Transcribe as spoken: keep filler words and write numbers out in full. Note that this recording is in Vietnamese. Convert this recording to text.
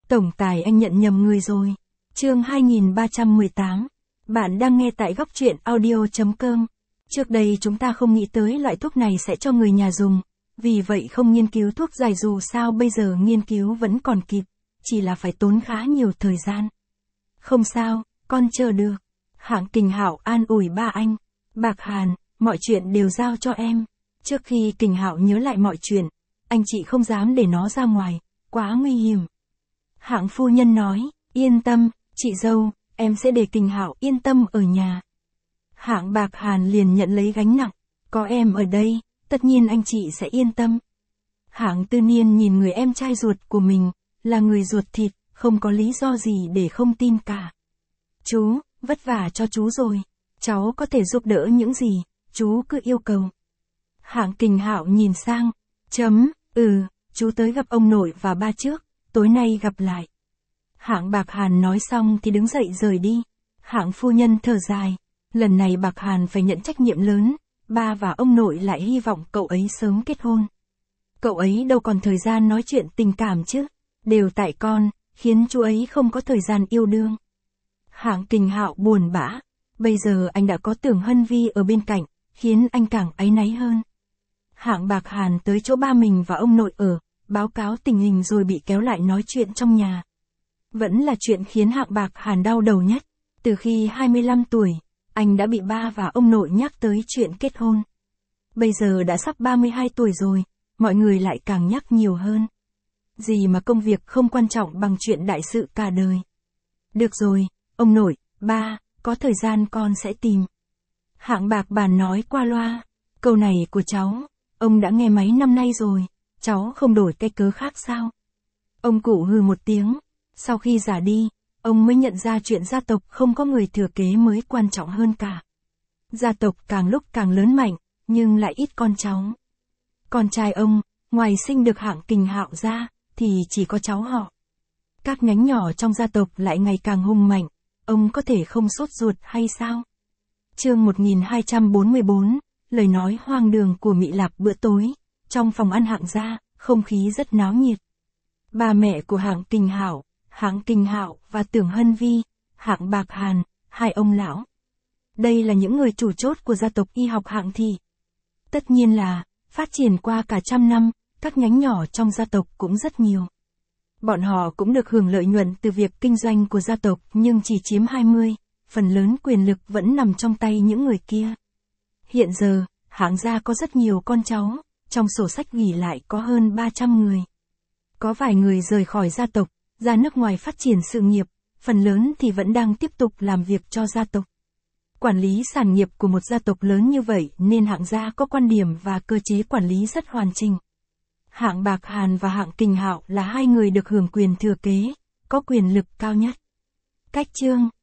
Tổng tài anh nhận nhầm người rồi. Chương hai nghìn ba trăm mười tám. Bạn đang nghe tại góc truyện audio chấm com. Trước đây chúng ta không nghĩ tới loại thuốc này sẽ cho người nhà dùng, vì vậy không nghiên cứu thuốc giải, dù sao bây giờ nghiên cứu vẫn còn kịp, chỉ là phải tốn khá nhiều thời gian. Không sao, con chờ được. Hạng Kình Hạo an ủi ba anh. Bạc Hàn, mọi chuyện đều giao cho em. Trước khi Kình Hạo nhớ lại mọi chuyện, anh chị không dám để nó ra ngoài, quá nguy hiểm. Hạng phu nhân nói, yên tâm, chị dâu, em sẽ để Kình Hạo yên tâm ở nhà. Hạng Bạc Hàn liền nhận lấy gánh nặng, có em ở đây, tất nhiên anh chị sẽ yên tâm. Hạng Tư Niên nhìn người em trai ruột của mình, là người ruột thịt, không có lý do gì để không tin cả. Chú, vất vả cho chú rồi, cháu có thể giúp đỡ những gì, chú cứ yêu cầu. Hạng Kình Hạo nhìn sang, chấm, ừ, chú tới gặp ông nội và ba trước, tối nay gặp lại. Hạng Bạc Hàn nói xong thì đứng dậy rời đi. Hạng phu nhân thở dài, lần này Bạc Hàn phải nhận trách nhiệm lớn, ba và ông nội lại hy vọng cậu ấy sớm kết hôn. Cậu ấy đâu còn thời gian nói chuyện tình cảm chứ, đều tại con, khiến chú ấy không có thời gian yêu đương. Hạng Kình Hạo buồn bã, bây giờ anh đã có Tưởng Hân Vi ở bên cạnh, khiến anh càng áy náy hơn. Hạng Bạc Hàn tới chỗ ba mình và ông nội ở, báo cáo tình hình rồi bị kéo lại nói chuyện trong nhà. Vẫn là chuyện khiến Hạng Bạc Hàn đau đầu nhất, từ khi hai mươi lăm tuổi, anh đã bị ba và ông nội nhắc tới chuyện kết hôn. Bây giờ đã sắp ba mươi hai tuổi rồi, mọi người lại càng nhắc nhiều hơn. Gì mà công việc không quan trọng bằng chuyện đại sự cả đời. Được rồi, ông nội, ba, có thời gian con sẽ tìm. Hạng Bạc Bàn nói qua loa, câu này của cháu, ông đã nghe mấy năm nay rồi, cháu không đổi cái cớ khác sao? Ông cụ hừ một tiếng, sau khi già đi, ông mới nhận ra chuyện gia tộc không có người thừa kế mới quan trọng hơn cả. Gia tộc càng lúc càng lớn mạnh, nhưng lại ít con cháu. Con trai ông, ngoài sinh được Hạng Kình Hạo ra, thì chỉ có cháu họ. Các nhánh nhỏ trong gia tộc lại ngày càng hùng mạnh, ông có thể không sốt ruột hay sao? Chương một nghìn hai trăm bốn mươi bốn, lời nói hoang đường của Mị Lạp bữa tối, trong phòng ăn Hạng gia, không khí rất náo nhiệt. Ba mẹ của Hạng Kình Hạo, Hạng Kình Hạo và Tưởng Hân Vi, Hạng Bạc Hàn, hai ông lão. Đây là những người chủ chốt của gia tộc y học Hạng thị. Tất nhiên là, phát triển qua cả trăm năm, các nhánh nhỏ trong gia tộc cũng rất nhiều. Bọn họ cũng được hưởng lợi nhuận từ việc kinh doanh của gia tộc nhưng chỉ chiếm hai mươi, phần lớn quyền lực vẫn nằm trong tay những người kia. Hiện giờ, Hạng gia có rất nhiều con cháu, trong sổ sách ghi lại có hơn ba trăm người. Có vài người rời khỏi gia tộc, ra nước ngoài phát triển sự nghiệp, phần lớn thì vẫn đang tiếp tục làm việc cho gia tộc. Quản lý sản nghiệp của một gia tộc lớn như vậy nên Hạng gia có quan điểm và cơ chế quản lý rất hoàn chỉnh. Hạng Bạc Hàn và Hạng Kình Hạo là hai người được hưởng quyền thừa kế, có quyền lực cao nhất. Cách chương